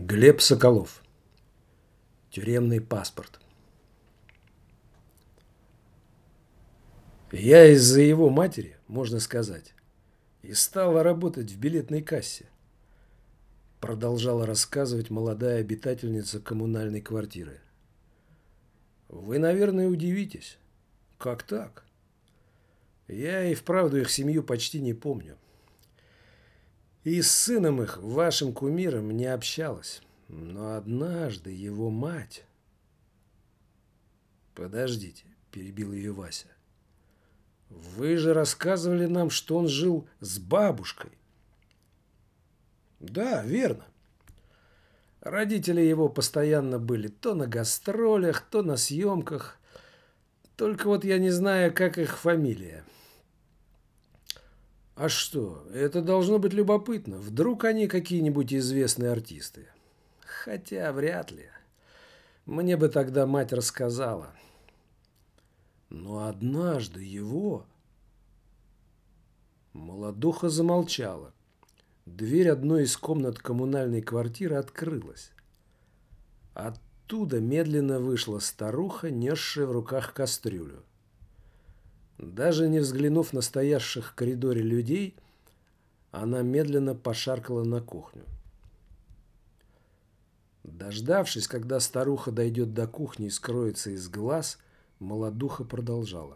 Глеб Соколов. Тюремный паспорт. Я из-за его матери, можно сказать, и стала работать в билетной кассе. Продолжала рассказывать молодая обитательница коммунальной квартиры. Вы, наверное, удивитесь. Как так? Я и вправду их семью почти не помню. И с сыном их, вашим кумиром, не общалась. Но однажды его мать... Подождите, перебил ее Вася. Вы же рассказывали нам, что он жил с бабушкой. Да, верно. Родители его постоянно были то на гастролях, то на съемках. Только вот я не знаю, как их фамилия. А что, это должно быть любопытно. Вдруг они какие-нибудь известные артисты. Хотя вряд ли. Мне бы тогда мать рассказала. Но однажды его... Молодуха замолчала. Дверь одной из комнат коммунальной квартиры открылась. Оттуда медленно вышла старуха, несшая в руках кастрюлю. Даже не взглянув на стоявших в коридоре людей, она медленно пошаркала на кухню. Дождавшись, когда старуха дойдет до кухни и скроется из глаз, молодуха продолжала.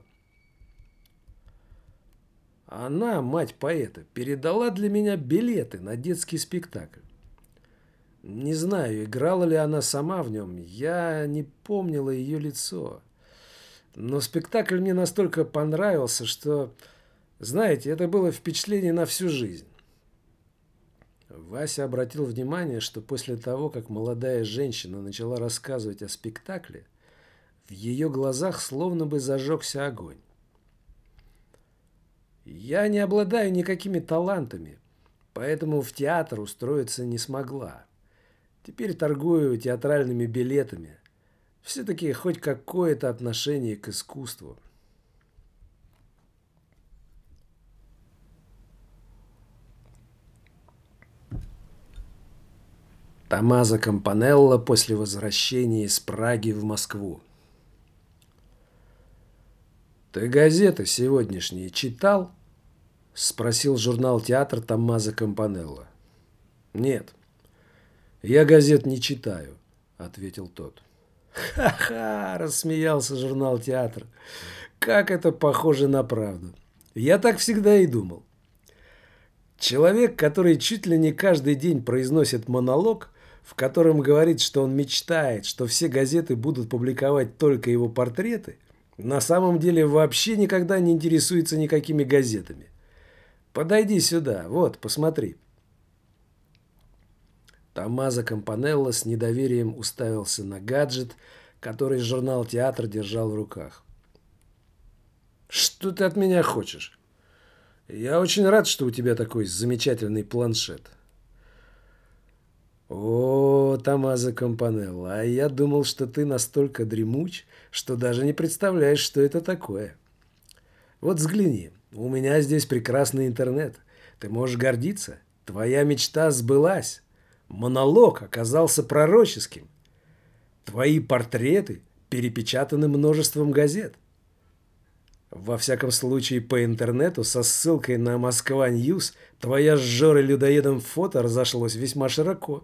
Она, мать поэта, передала для меня билеты на детский спектакль. Не знаю, играла ли она сама в нем, я не помнила ее лицо. Но спектакль мне настолько понравился, что, знаете, это было впечатление на всю жизнь. Вася обратил внимание, что после того, как молодая женщина начала рассказывать о спектакле, в ее глазах словно бы зажегся огонь. Я не обладаю никакими талантами, поэтому в театр устроиться не смогла. Теперь торгую театральными билетами. Все-таки хоть какое-то отношение к искусству. Томмазо Кампанелло после возвращения из Праги в Москву. «Ты газеты сегодняшние читал?» — спросил журнал «Театр» Томмазо Кампанелло. «Нет, я газет не читаю», — ответил тот. «Ха-ха!» — рассмеялся журнал «Театр». «Как это похоже на правду. Я так всегда и думал. Человек, который чуть ли не каждый день произносит монолог, в котором говорит, что он мечтает, что все газеты будут публиковать только его портреты, на самом деле вообще никогда не интересуется никакими газетами. Подойди сюда, вот, посмотри». Томмазо Кампанелло с недоверием уставился на гаджет, который журнал «Театр» держал в руках. «Что ты от меня хочешь? Я очень рад, что у тебя такой замечательный планшет». «О, Томмазо Кампанелло, а я думал, что ты настолько дремуч, что даже не представляешь, что это такое. Вот взгляни, у меня здесь прекрасный интернет. Ты можешь гордиться. Твоя мечта сбылась. Монолог оказался пророческим. Твои портреты перепечатаны множеством газет. Во всяком случае, по интернету со ссылкой на Москва Ньюс твоя с Жорой Людоедом фото разошлось весьма широко».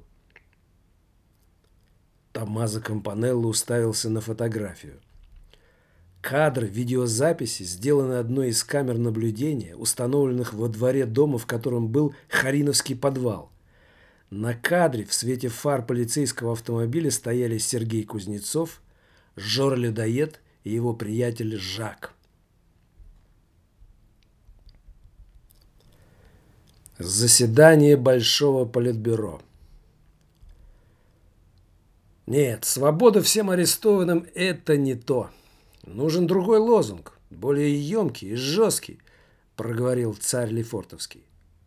Томмазо Кампанелло уставился на фотографию. Кадр видеозаписи, сделанный одной из камер наблюдения, установленных во дворе дома, в котором был Хариновский подвал. На кадре в свете фар полицейского автомобиля стояли Сергей Кузнецов, Жора Людоед и его приятель Жак. Заседание Большого политбюро. Нет, свобода всем арестованным – это не то. Нужен другой лозунг, более емкий и жесткий, проговорил царь Лефортовский.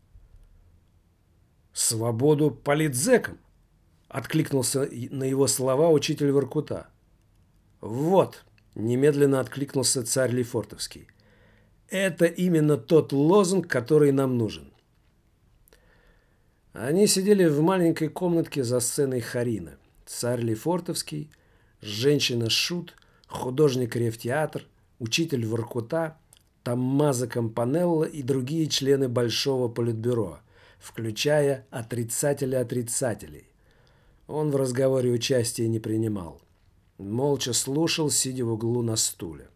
«Свободу политзекам!» – откликнулся на его слова учитель Воркута. «Вот!» – немедленно откликнулся царь Лефортовский. «Это именно тот лозунг, который нам нужен. Они сидели в маленькой комнатке за сценой Харина. Царь Лефортовский, женщина-шут, художник Ревтеатр, учитель Воркута, Томмазо Кампанелло и другие члены Большого политбюро, включая отрицателя отрицателей. Он в разговоре участия не принимал. Молча слушал, сидя в углу на стуле.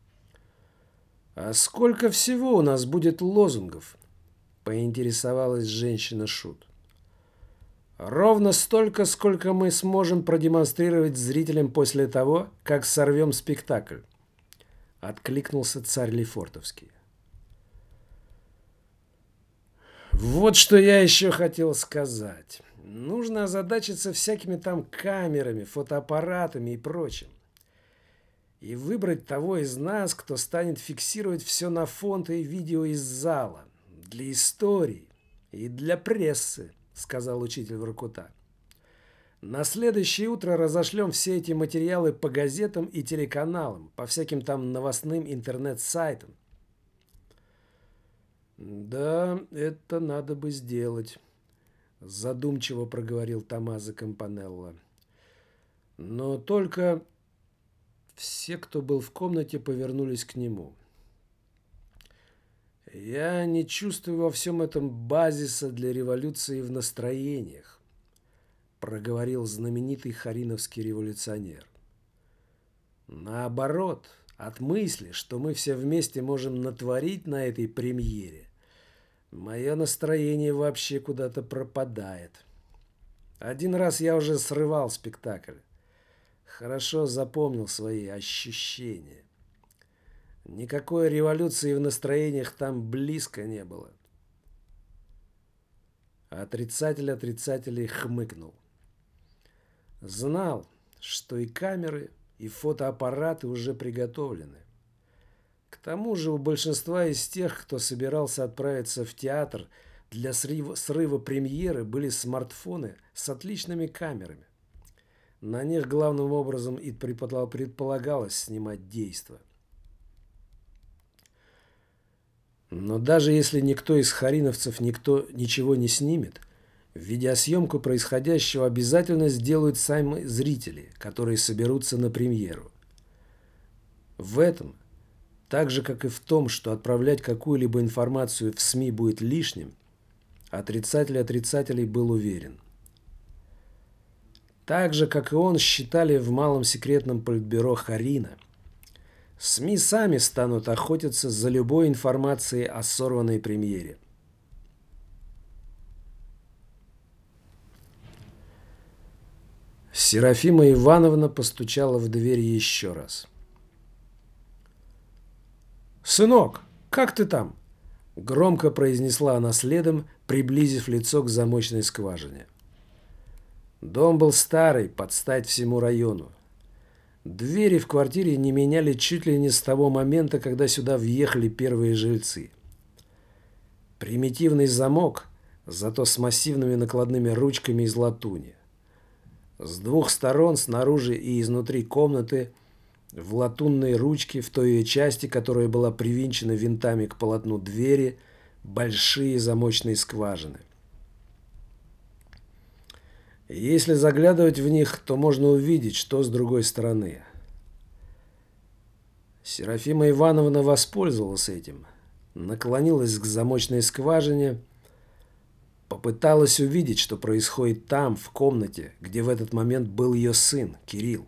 «А сколько всего у нас будет лозунгов?» — поинтересовалась женщина-шут. «Ровно столько, сколько мы сможем продемонстрировать зрителям после того, как сорвем спектакль», — откликнулся царь Лефортовский. «Вот что я еще хотел сказать. Нужно озадачиться всякими там камерами, фотоаппаратами и прочим. И выбрать того из нас, кто станет фиксировать все на фото и видео из зала. Для истории и для прессы», — сказал учитель Воркута. «На следующее утро разошлем все эти материалы по газетам и телеканалам, по всяким там новостным интернет-сайтам». «Да, это надо бы сделать», — задумчиво проговорил Томмазо Кампанелло. «Но только...» Все, кто был в комнате, повернулись к нему. «Я не чувствую во всем этом базиса для революции в настроениях», — проговорил знаменитый хариновский революционер. «Наоборот, от мысли, что мы все вместе можем натворить на этой премьере, мое настроение вообще куда-то пропадает. Один раз я уже срывал спектакль. Хорошо запомнил свои ощущения. Никакой революции в настроениях там близко не было». Отрицатель отрицателей хмыкнул. Знал, что и камеры, и фотоаппараты уже приготовлены. К тому же у большинства из тех, кто собирался отправиться в театр для срыва премьеры, были смартфоны с отличными камерами. На них главным образом и предполагалось снимать действо. Но даже если никто из хариновцев ничего не снимет, видеосъемку происходящего обязательно сделают сами зрители, которые соберутся на премьеру. В этом, так же как и в том, что отправлять какую-либо информацию в СМИ будет лишним, отрицатель отрицателей был уверен. Так же, как и он, считали в малом секретном политбюро Харина. СМИ сами станут охотиться за любой информацией о сорванной премьере. Серафима Ивановна постучала в дверь еще раз. «Сынок, как ты там?» — громко произнесла она следом, приблизив лицо к замочной скважине. Дом был старый, под стать всему району. Двери в квартире не меняли чуть ли не с того момента, когда сюда въехали первые жильцы. Примитивный замок, зато с массивными накладными ручками из латуни. С двух сторон, снаружи и изнутри комнаты, в латунной ручке, в той ее части, которая была привинчена винтами к полотну двери, большие замочные скважины. Если заглядывать в них, то можно увидеть, что с другой стороны. Серафима Ивановна воспользовалась этим, наклонилась к замочной скважине, попыталась увидеть, что происходит там, в комнате, где в этот момент был ее сын, Кирилл.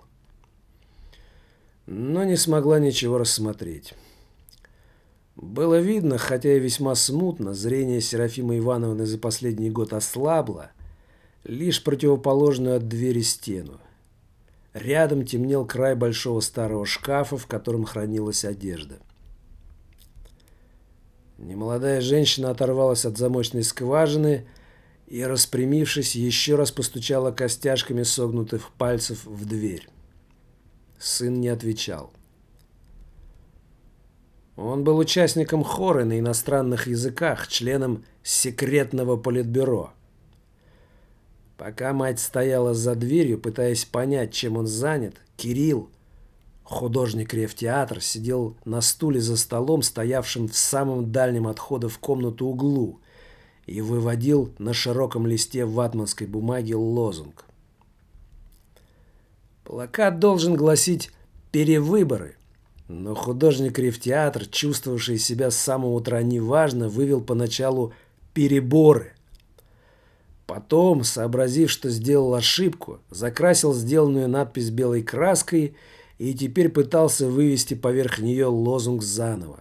Но не смогла ничего рассмотреть. Было видно, хотя и весьма смутно, зрение Серафимы Ивановны за последний год ослабло, лишь противоположную от двери стену. Рядом темнел край большого старого шкафа, в котором хранилась одежда. Немолодая женщина оторвалась от замочной скважины и, распрямившись, еще раз постучала костяшками согнутых пальцев в дверь. Сын не отвечал. Он был участником хора на иностранных языках, членом секретного политбюро. Пока мать стояла за дверью, пытаясь понять, чем он занят, Кирилл, художник Ревтеатр, сидел на стуле за столом, стоявшим в самом дальнем от входа в комнату углу, и выводил на широком листе ватманской бумаги лозунг. Плакат должен гласить «Перевыборы», но художник Рифтеатр, чувствовавший себя с самого утра неважно, вывел поначалу «Переборы». Потом, сообразив, что сделал ошибку, закрасил сделанную надпись белой краской и теперь пытался вывести поверх нее лозунг заново.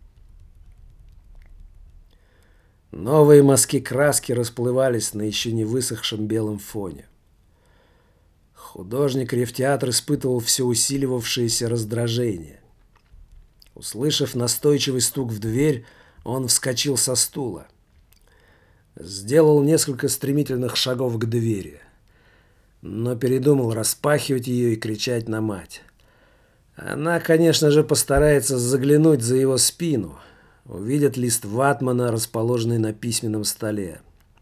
Новые мазки краски расплывались на еще не высохшем белом фоне. Художник Рифтеатр испытывал все усиливавшееся раздражение. Услышав настойчивый стук в дверь, он вскочил со стула. Сделал несколько стремительных шагов к двери, но передумал распахивать ее и кричать на мать. Она, конечно же, постарается заглянуть за его спину, увидит лист ватмана, расположенный на письменном столе.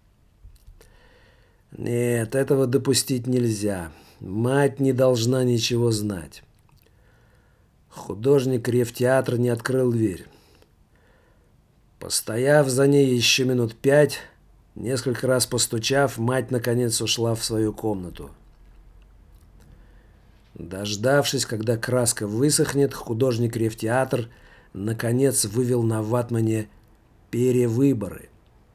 Нет, этого допустить нельзя. Мать не должна ничего знать. Художник Рифтеатр не открыл дверь. Постояв за ней еще минут 5, несколько раз постучав, мать наконец ушла в свою комнату. Дождавшись, когда краска высохнет, художник Рифтеатр наконец вывел на ватмане «Перевыборы».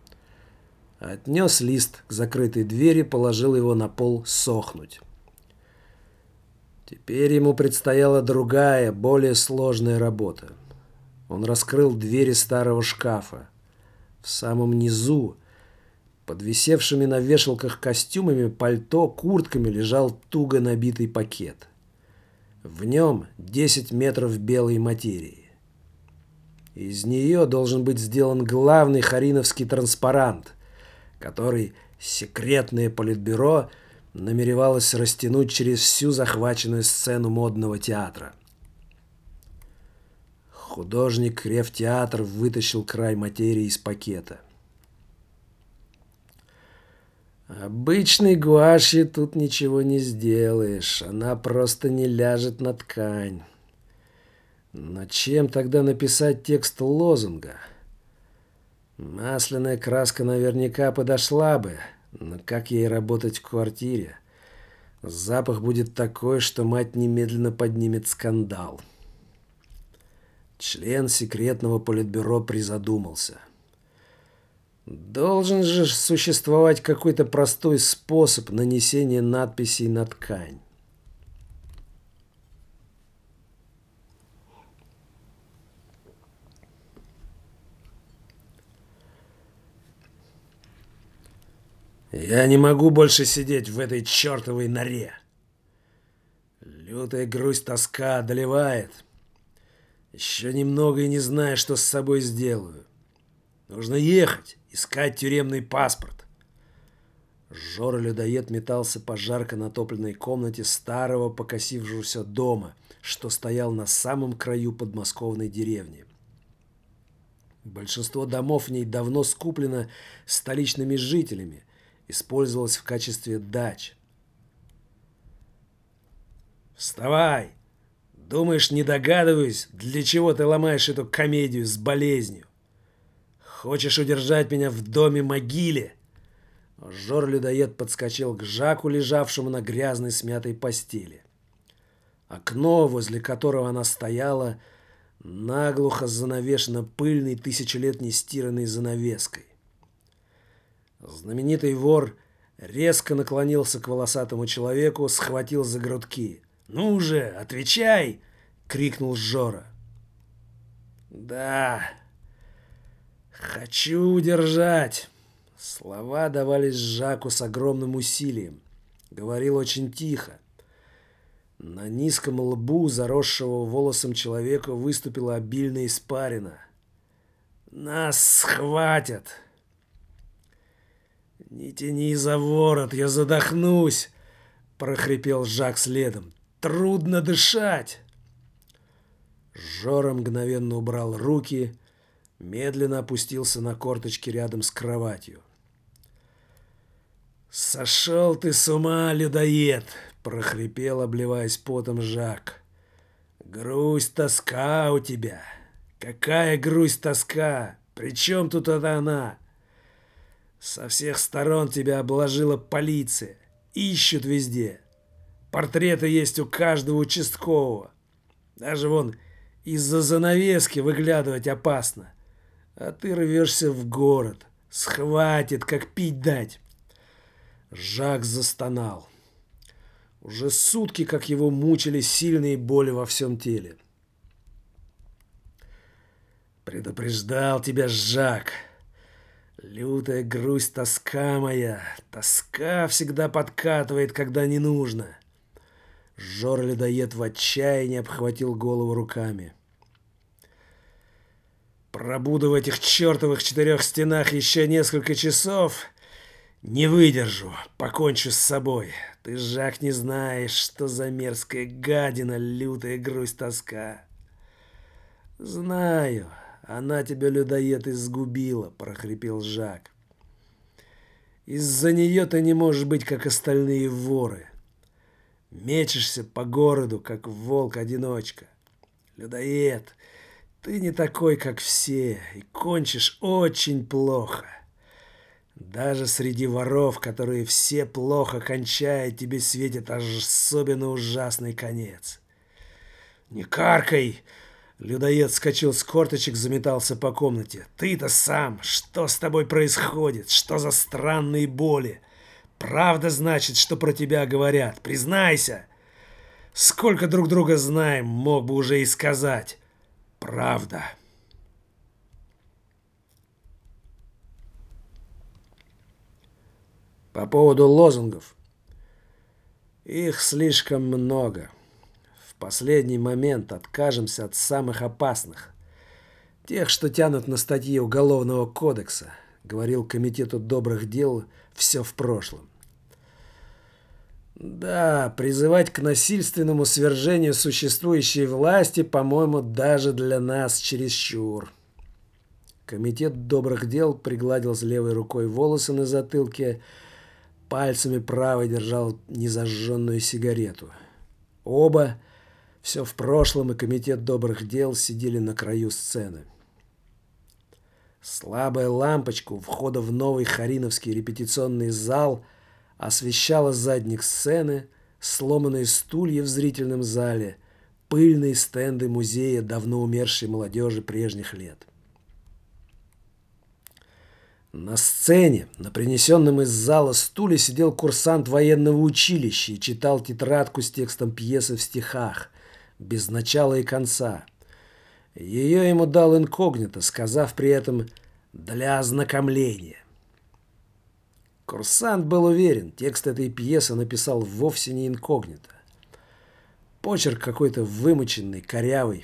Отнес лист к закрытой двери, положил его на пол сохнуть. Теперь ему предстояла другая, более сложная работа. Он раскрыл двери старого шкафа. В самом низу, под висевшими на вешалках костюмами, пальто, куртками лежал туго набитый пакет. В нем 10 метров белой материи. Из нее должен быть сделан главный хариновский транспарант, который секретное политбюро намеревалось растянуть через всю захваченную сцену модного театра. Художник Рифтеатр вытащил край материи из пакета. Обычной гуашью тут ничего не сделаешь, она просто не ляжет на ткань. Но чем тогда написать текст лозунга? Масляная краска наверняка подошла бы, но как ей работать в квартире? Запах будет такой, что мать немедленно поднимет скандал. Член секретного политбюро призадумался. Должен же существовать какой-то простой способ нанесения надписей на ткань. Я не могу больше сидеть в этой чертовой норе. Лютая грусть, тоска одолевает. Еще немного и не знаю, что с собой сделаю. Нужно ехать, искать тюремный паспорт. Жора-людоед метался по жарко натопленной комнате старого покосившегося дома, что стоял на самом краю подмосковной деревни. Большинство домов в ней давно скуплено столичными жителями, использовалось в качестве дач. «Вставай! Думаешь, не догадываюсь, для чего ты ломаешь эту комедию с болезнью? Хочешь удержать меня в доме-могиле?» Жор-людоед подскочил к Жаку, лежавшему на грязной смятой постели. Окно, возле которого она стояла, наглухо занавешено пыльной тысячелетней стиранной занавеской. Знаменитый вор резко наклонился к волосатому человеку, схватил за грудки. «Ну же, отвечай!» — крикнул Жора. «Да, хочу удержать». Слова давались Жаку с огромным усилием. Говорил очень тихо. На низком лбу заросшего волосом человека выступила обильная испарина. «Нас схватят!» «Не тяни за ворот, я задохнусь!» — прохрипел Жак следом. «Трудно дышать!» Жора мгновенно убрал руки, медленно опустился на корточки рядом с кроватью. «Сошел ты с ума, людоед!» — прохрипел, обливаясь потом Жак. «Грусть, тоска у тебя! Какая грусть, тоска? При чем тут это она? Со всех сторон тебя обложила полиция. Ищут везде. Портреты есть у каждого участкового. Даже вон из-за занавески выглядывать опасно. А ты рвешься в город. Схватит, как пить дать. Жак застонал. Уже сутки, как его мучили сильные боли во всем теле. Предупреждал тебя, Жак. Лютая грусть, тоска моя. Тоска всегда подкатывает, когда не нужно. Жор-людоед в отчаянии обхватил голову руками. Пробуду в этих чертовых 4 стенах еще несколько часов. Не выдержу, покончу с собой. Ты, Жак, не знаешь, что за мерзкая гадина, лютая грусть, тоска. Знаю, она тебя, людоед, изгубила, прохрипел Жак. Из-за нее ты не можешь быть, как остальные воры. Мечешься по городу, как волк-одиночка. Людоед, ты не такой, как все, и кончишь очень плохо. Даже среди воров, которые все плохо кончают, тебе светит особенно ужасный конец. Не каркай! Людоед вскочил с корточек, заметался по комнате. Ты-то сам, что с тобой происходит? Что за странные боли? Правда, значит, что про тебя говорят? Признайся! Сколько друг друга знаем, мог бы уже и сказать. Правда. По поводу лозунгов. Их слишком много. В последний момент откажемся от самых опасных. Тех, что тянут на статьи Уголовного кодекса, говорил Комитету добрых дел «Все в прошлом». Да, призывать к насильственному свержению существующей власти, по-моему, даже для нас чересчур. Комитет добрых дел пригладил с левой рукой волосы на затылке, пальцами правой держал незажженную сигарету. Оба, все в прошлом, и Комитет добрых дел сидели на краю сцены. Слабая лампочка у входа в новый Хариновский репетиционный зал освещала задник сцены, сломанные стулья в зрительном зале, пыльные стенды музея давно умершей молодежи прежних лет. На сцене, на принесенном из зала стуле, сидел курсант военного училища и читал тетрадку с текстом пьесы в стихах, без начала и конца. Ее ему дал инкогнито, сказав при этом «для ознакомления». Курсант был уверен, текст этой пьесы написал вовсе не инкогнито. Почерк какой-то вымученный, корявый.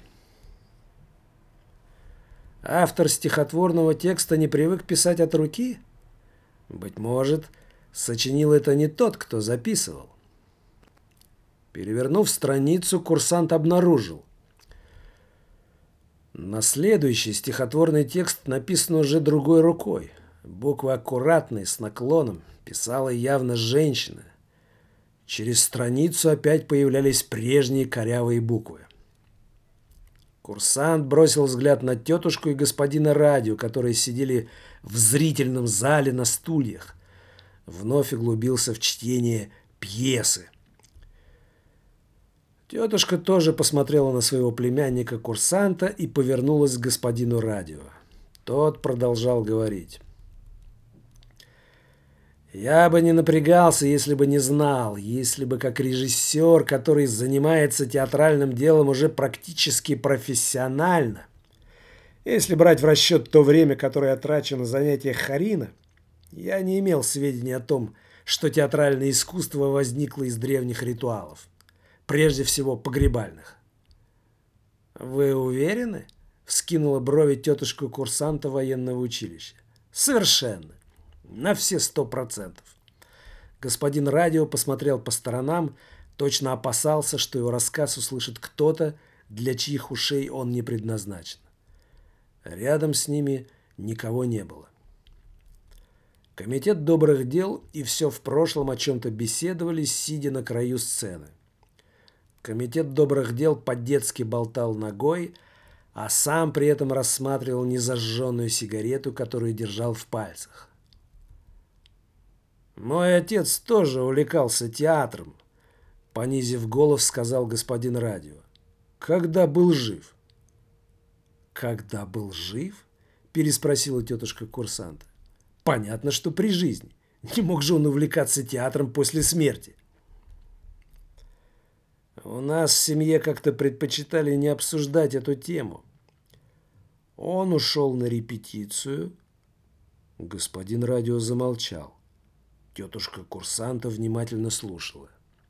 Автор стихотворного текста не привык писать от руки? Быть может, сочинил это не тот, кто записывал. Перевернув страницу, курсант обнаружил. На следующий стихотворный текст написан уже другой рукой. Буквы аккуратные, с наклоном, писала явно женщина. Через страницу опять появлялись прежние корявые буквы. Курсант бросил взгляд на тетушку и господина радио, которые сидели в зрительном зале на стульях. Вновь углубился в чтение пьесы. Тетушка тоже посмотрела на своего племянника-курсанта и повернулась к господину радио. Тот продолжал говорить. Я бы не напрягался, если бы не знал, если бы как режиссер, который занимается театральным делом уже практически профессионально, если брать в расчет то время, которое я трачу на занятиях Харина, я не имел сведений о том, что театральное искусство возникло из древних ритуалов, прежде всего погребальных. «Вы уверены?» — вскинула брови тетушка курсанта военного училища. «Совершенно. На все 100%. Господин радио посмотрел по сторонам, точно опасался, что его рассказ услышит кто-то, для чьих ушей он не предназначен. Рядом с ними никого не было. Комитет добрых дел и все в прошлом о чем-то беседовали, сидя на краю сцены. Комитет добрых дел по-детски болтал ногой, а сам при этом рассматривал незажженную сигарету, которую держал в пальцах. Мой отец тоже увлекался театром, понизив голос, сказал господин радио. Когда был жив. Когда был жив? Переспросила тетушка курсанта. Понятно, что при жизни. Не мог же он увлекаться театром после смерти. У нас в семье как-то предпочитали не обсуждать эту тему. Он ушел на репетицию. Господин радио замолчал. Тетушка курсанта внимательно слушала.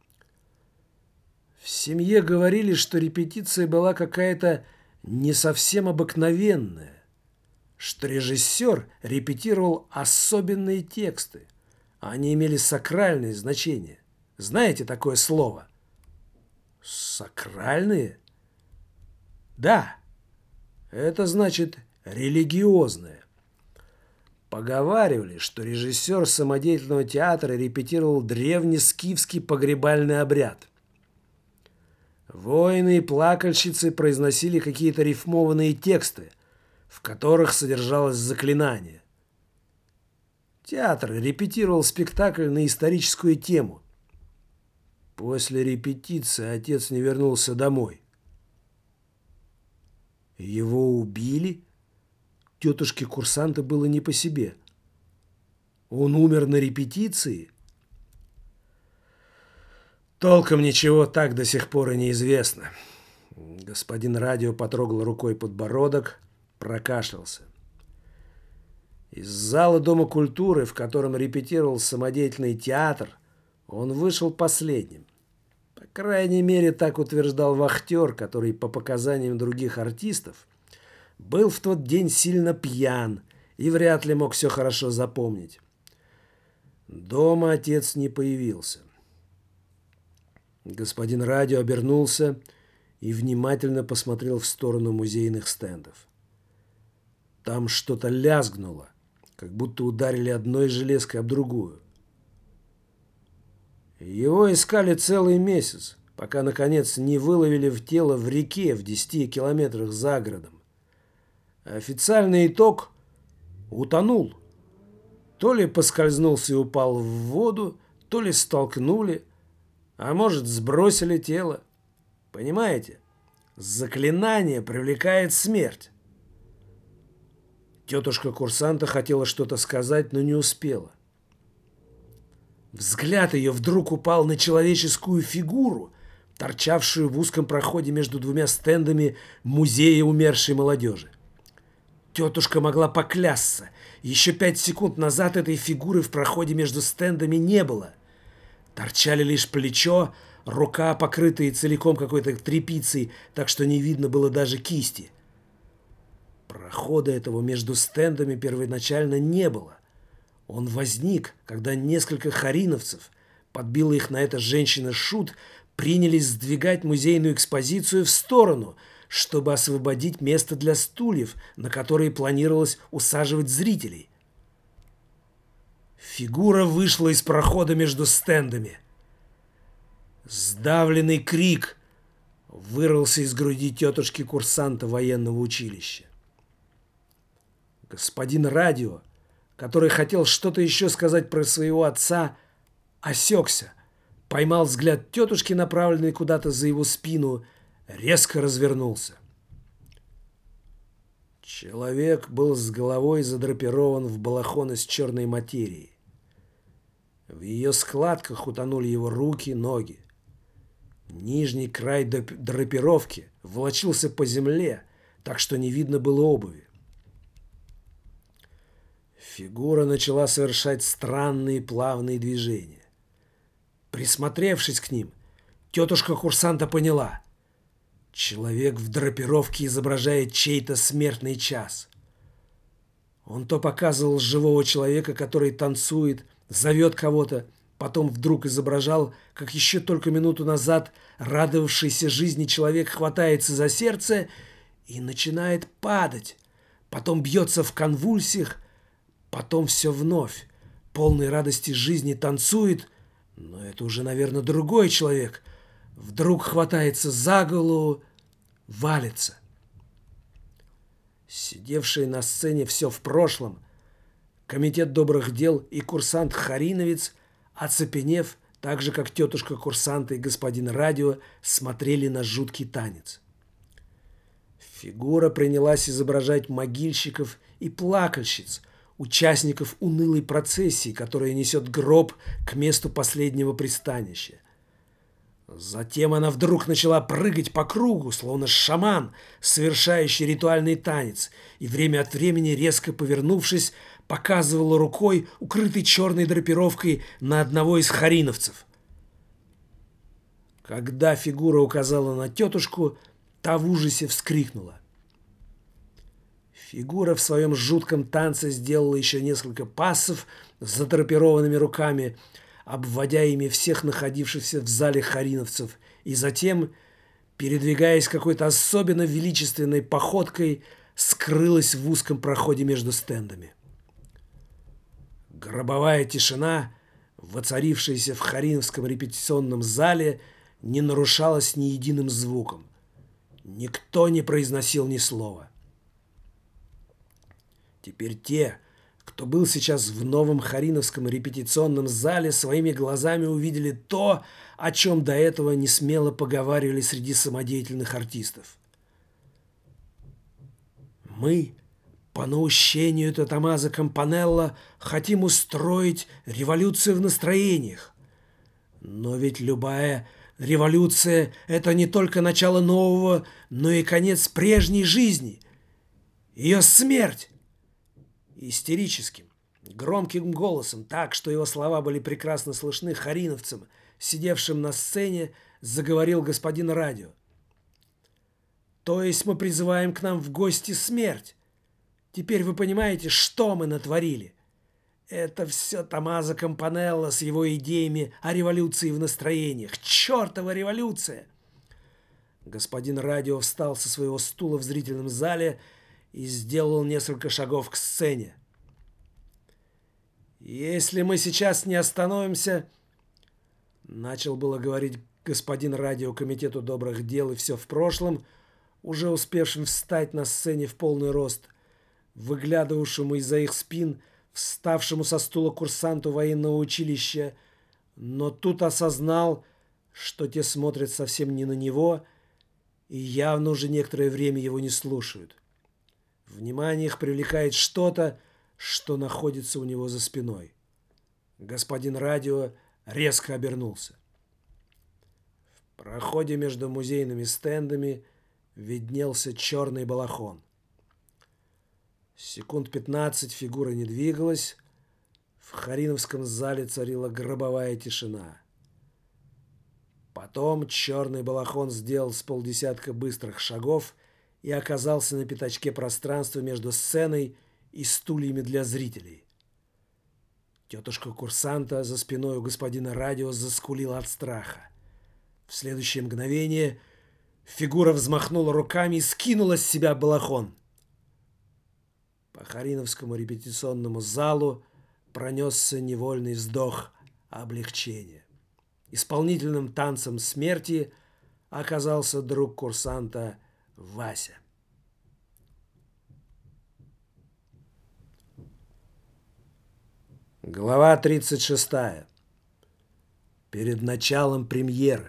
В семье говорили, что репетиция была какая-то не совсем обыкновенная, что режиссер репетировал особенные тексты. Они имели сакральное значение. Знаете такое слово? Сакральные? Да. Это значит религиозное. Поговаривали, что режиссер самодеятельного театра репетировал древнескифский погребальный обряд. Воины и плакальщицы произносили какие-то рифмованные тексты, в которых содержалось заклинание. Театр репетировал спектакль на историческую тему. После репетиции отец не вернулся домой. Его убили? Тетушке курсанта было не по себе. Он умер на репетиции? Толком ничего так до сих пор и неизвестно. Господин радио потрогал рукой подбородок, прокашлялся. Из зала Дома культуры, в котором репетировал самодеятельный театр, он вышел последним. По крайней мере, так утверждал вахтер, который, по показаниям других артистов, был в тот день сильно пьян и вряд ли мог все хорошо запомнить. Дома отец не появился. Господин радио обернулся и внимательно посмотрел в сторону музейных стендов. Там что-то лязгнуло, как будто ударили одной железкой об другую. Его искали целый месяц, пока, наконец, не выловили в тело в реке в 10 километрах за городом. Официальный итог – утонул. То ли поскользнулся и упал в воду, то ли столкнули, а может, сбросили тело. Понимаете? Заклинание привлекает смерть. Тетушка курсанта хотела что-то сказать, но не успела. Взгляд ее вдруг упал на человеческую фигуру, торчавшую в узком проходе между двумя стендами музея умершей молодежи. Тетушка могла поклясться. Еще 5 секунд назад этой фигуры в проходе между стендами не было. Торчали лишь плечо, рука, покрытая целиком какой-то тряпицей, так что не видно было даже кисти. Прохода этого между стендами первоначально не было. Он возник, когда несколько хариновцев, подбила их на это женщина-шут, принялись сдвигать музейную экспозицию в сторону, чтобы освободить место для стульев, на которые планировалось усаживать зрителей. Фигура вышла из прохода между стендами. Сдавленный крик вырвался из груди тетушки-курсанта военного училища. Господин радио, который хотел что-то еще сказать про своего отца, осекся, поймал взгляд тетушки, направленный куда-то за его спину, резко развернулся. Человек был с головой задрапирован в балахон из черной материи. В ее складках утонули его руки, ноги. Нижний край драпировки волочился по земле, так что не видно было обуви. Фигура начала совершать странные плавные движения. Присмотревшись к ним, тетушка курсанта поняла. Человек в драпировке изображает чей-то смертный час. Он то показывал живого человека, который танцует, зовет кого-то, потом вдруг изображал, как еще только минуту назад радовавшийся жизни человек хватается за сердце и начинает падать, потом бьется в конвульсиях, потом все вновь, полной радости жизни танцует, но это уже, наверное, другой человек, вдруг хватается за голову, валится. Сидевшие на сцене все в прошлом, Комитет добрых дел и курсант Хариновец, оцепенев, так же, как тетушка курсанта и господин радио, смотрели на жуткий танец. Фигура принялась изображать могильщиков и плакальщиц, участников унылой процессии, которая несет гроб к месту последнего пристанища. Затем она вдруг начала прыгать по кругу, словно шаман, совершающий ритуальный танец, и время от времени, резко повернувшись, показывала рукой, укрытой черной драпировкой, на одного из хариновцев. Когда фигура указала на тетушку, та в ужасе вскрикнула. Фигура в своем жутком танце сделала еще несколько пассов с задрапированными руками, обводя ими всех находившихся в зале хариновцев, и затем, передвигаясь какой-то особенно величественной походкой, скрылась в узком проходе между стендами. Гробовая тишина, воцарившаяся в хариновском репетиционном зале, не нарушалась ни единым звуком. Никто не произносил ни слова. Теперь те, кто был сейчас в новом хариновском репетиционном зале, своими глазами увидели то, о чем до этого не смело поговаривали среди самодеятельных артистов. Мы, по наущению Томмазо Кампанелло, хотим устроить революцию в настроениях. Но ведь любая революция – это не только начало нового, но и конец прежней жизни. Ее смерть. Истерическим, громким голосом, так, что его слова были прекрасно слышны хариновцам, сидевшим на сцене, заговорил господин радио. То есть мы призываем к нам в гости смерть. Теперь вы понимаете, что мы натворили? Это все Томмазо Кампанелло с его идеями о революции в настроениях. Чертова революция! Господин радио встал со своего стула в зрительном зале и сделал несколько шагов к сцене. «Если мы сейчас не остановимся...» Начал было говорить господин радио комитету добрых дел и все в прошлом, уже успевшим встать на сцене в полный рост, выглядывавшему из-за их спин, вставшему со стула курсанту военного училища, но тут осознал, что те смотрят совсем не на него и явно уже некоторое время его не слушают. Внимание их привлекает что-то, что находится у него за спиной. Господин радио резко обернулся. В проходе между музейными стендами виднелся черный балахон. Секунд 15 фигура не двигалась. В хариновском зале царила гробовая тишина. Потом черный балахон сделал с полдесятка быстрых шагов и оказался на пятачке пространства между сценой и стульями для зрителей. Тетушка курсанта за спиной у господина радио заскулила от страха. В следующее мгновение фигура взмахнула руками и скинула с себя балахон. По хариновскому репетиционному залу пронесся невольный вздох облегчения. Исполнительным танцем смерти оказался друг курсанта Вася. Глава 36. Перед началом премьеры.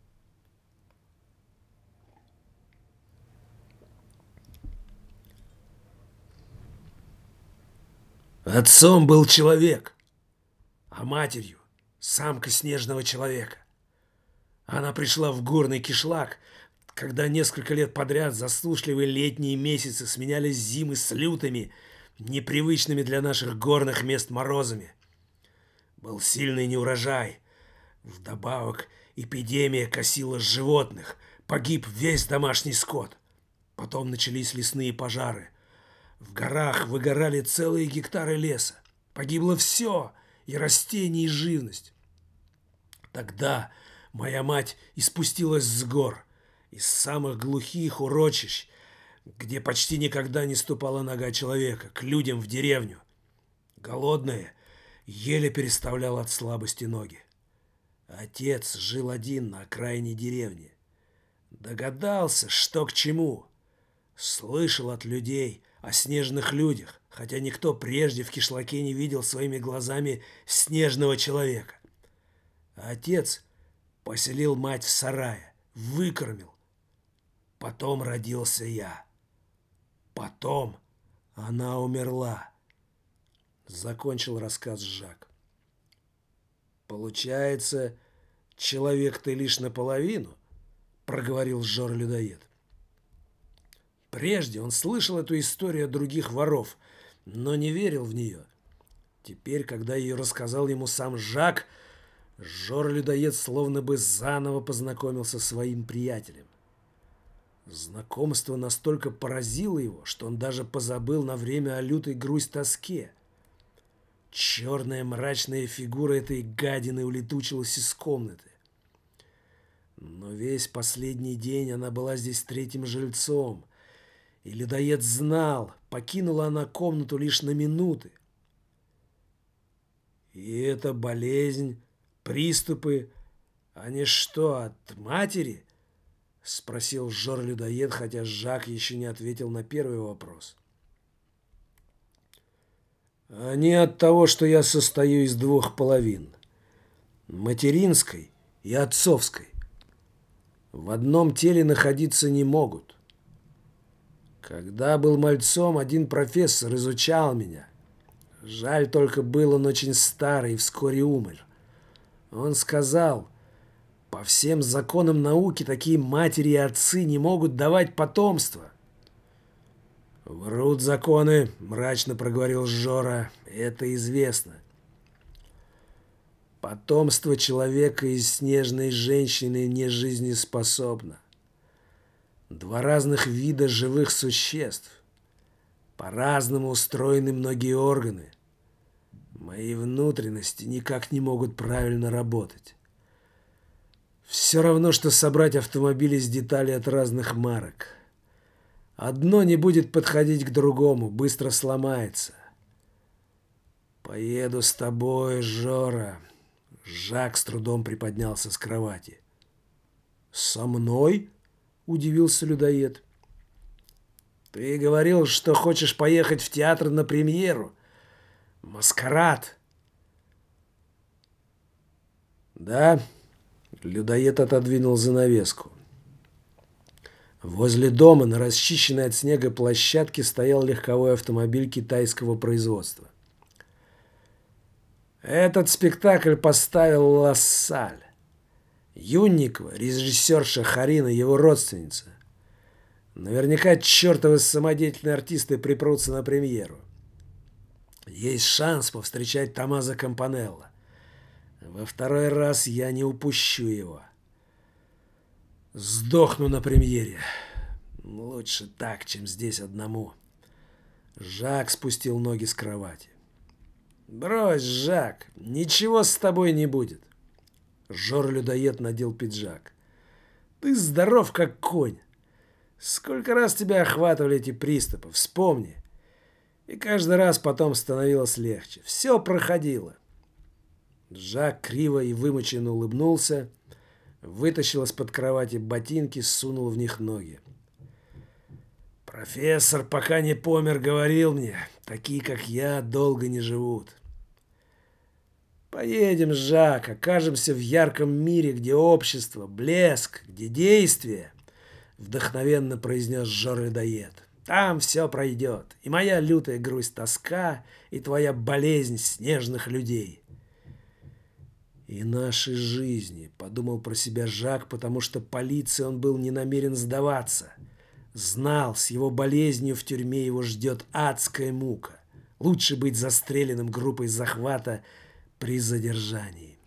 Отцом был человек, а матерью — самка снежного человека. Она пришла в горный кишлак, когда несколько лет подряд засушливые летние месяцы сменялись зимы с лютыми, непривычными для наших горных мест морозами. Был сильный неурожай. Вдобавок эпидемия косила животных, погиб весь домашний скот. Потом начались лесные пожары. В горах выгорали целые гектары леса. Погибло все, и растения, и живность. Тогда моя мать испустилась с гор, из самых глухих урочищ, где почти никогда не ступала нога человека, к людям в деревню. Голодная, еле переставлял от слабости ноги. Отец жил один на окраине деревни. Догадался, что к чему. Слышал от людей о снежных людях, хотя никто прежде в кишлаке не видел своими глазами снежного человека. А отец поселил мать в сарае, выкормил. Потом родился я. Потом она умерла. Закончил рассказ Жак. Получается, человек ты лишь наполовину, проговорил Жор-людоед. Прежде он слышал эту историю от других воров, но не верил в нее. Теперь, когда ее рассказал ему сам Жак, Жор-людоед словно бы заново познакомился со своим приятелем. Знакомство настолько поразило его, что он даже позабыл на время о лютой грусть-тоске. Черная мрачная фигура этой гадины улетучилась из комнаты. Но весь последний день она была здесь третьим жильцом, и людоед знал, покинула она комнату лишь на минуты. И эта болезнь, приступы, они что, от матери? Спросил Жор-людоед, хотя Жак еще не ответил на первый вопрос. Они от того, что я состою из двух половин. Материнской и отцовской. В одном теле находиться не могут. Когда был мальцом, один профессор изучал меня. Жаль только был он очень старый и вскоре умер. Он сказал, по всем законам науки такие матери и отцы не могут давать потомство. «Врут законы», — мрачно проговорил Жора, — «это известно. Потомство человека из снежной женщины не жизнеспособно. Два разных вида живых существ. По-разному устроены многие органы. Мои внутренности никак не могут правильно работать. Все равно, что собрать автомобиль из деталей от разных марок. Одно не будет подходить к другому, быстро сломается. Поеду с тобой, Жора». Жак с трудом приподнялся с кровати. «Со мной?» — удивился людоед. «Ты говорил, что хочешь поехать в театр на премьеру. Маскарад». «Да?» — людоед отодвинул занавеску. Возле дома на расчищенной от снега площадке стоял легковой автомобиль китайского производства. Этот спектакль поставил Лассаль. Юнникова, режиссерша Харина, его родственница. Наверняка чертовы самодеятельные артисты припрутся на премьеру. Есть шанс повстречать Томмазо Кампанелло. Во второй раз я не упущу его. Сдохну на премьере. Лучше так, чем здесь одному. Жак спустил ноги с кровати. «Брось, Жак, ничего с тобой не будет». Жор-людоед надел пиджак. «Ты здоров, как конь. Сколько раз тебя охватывали эти приступы, вспомни. И каждый раз потом становилось легче. Все проходило». Жак криво и вымученно улыбнулся, вытащил из-под кровати ботинки, сунул в них ноги. «Профессор, пока не помер, говорил мне, такие, как я, долго не живут. Поедем, Жак, окажемся в ярком мире, где общество, блеск, где действие», — вдохновенно произнес Жор-людоед. «Там все пройдет, и моя лютая грусть-тоска, и твоя болезнь снежных людей». «И наши жизни», — подумал про себя Жак, потому что полиции он был не намерен сдаваться. Знал, с его болезнью в тюрьме его ждет адская мука. Лучше быть застреленным группой захвата при задержании.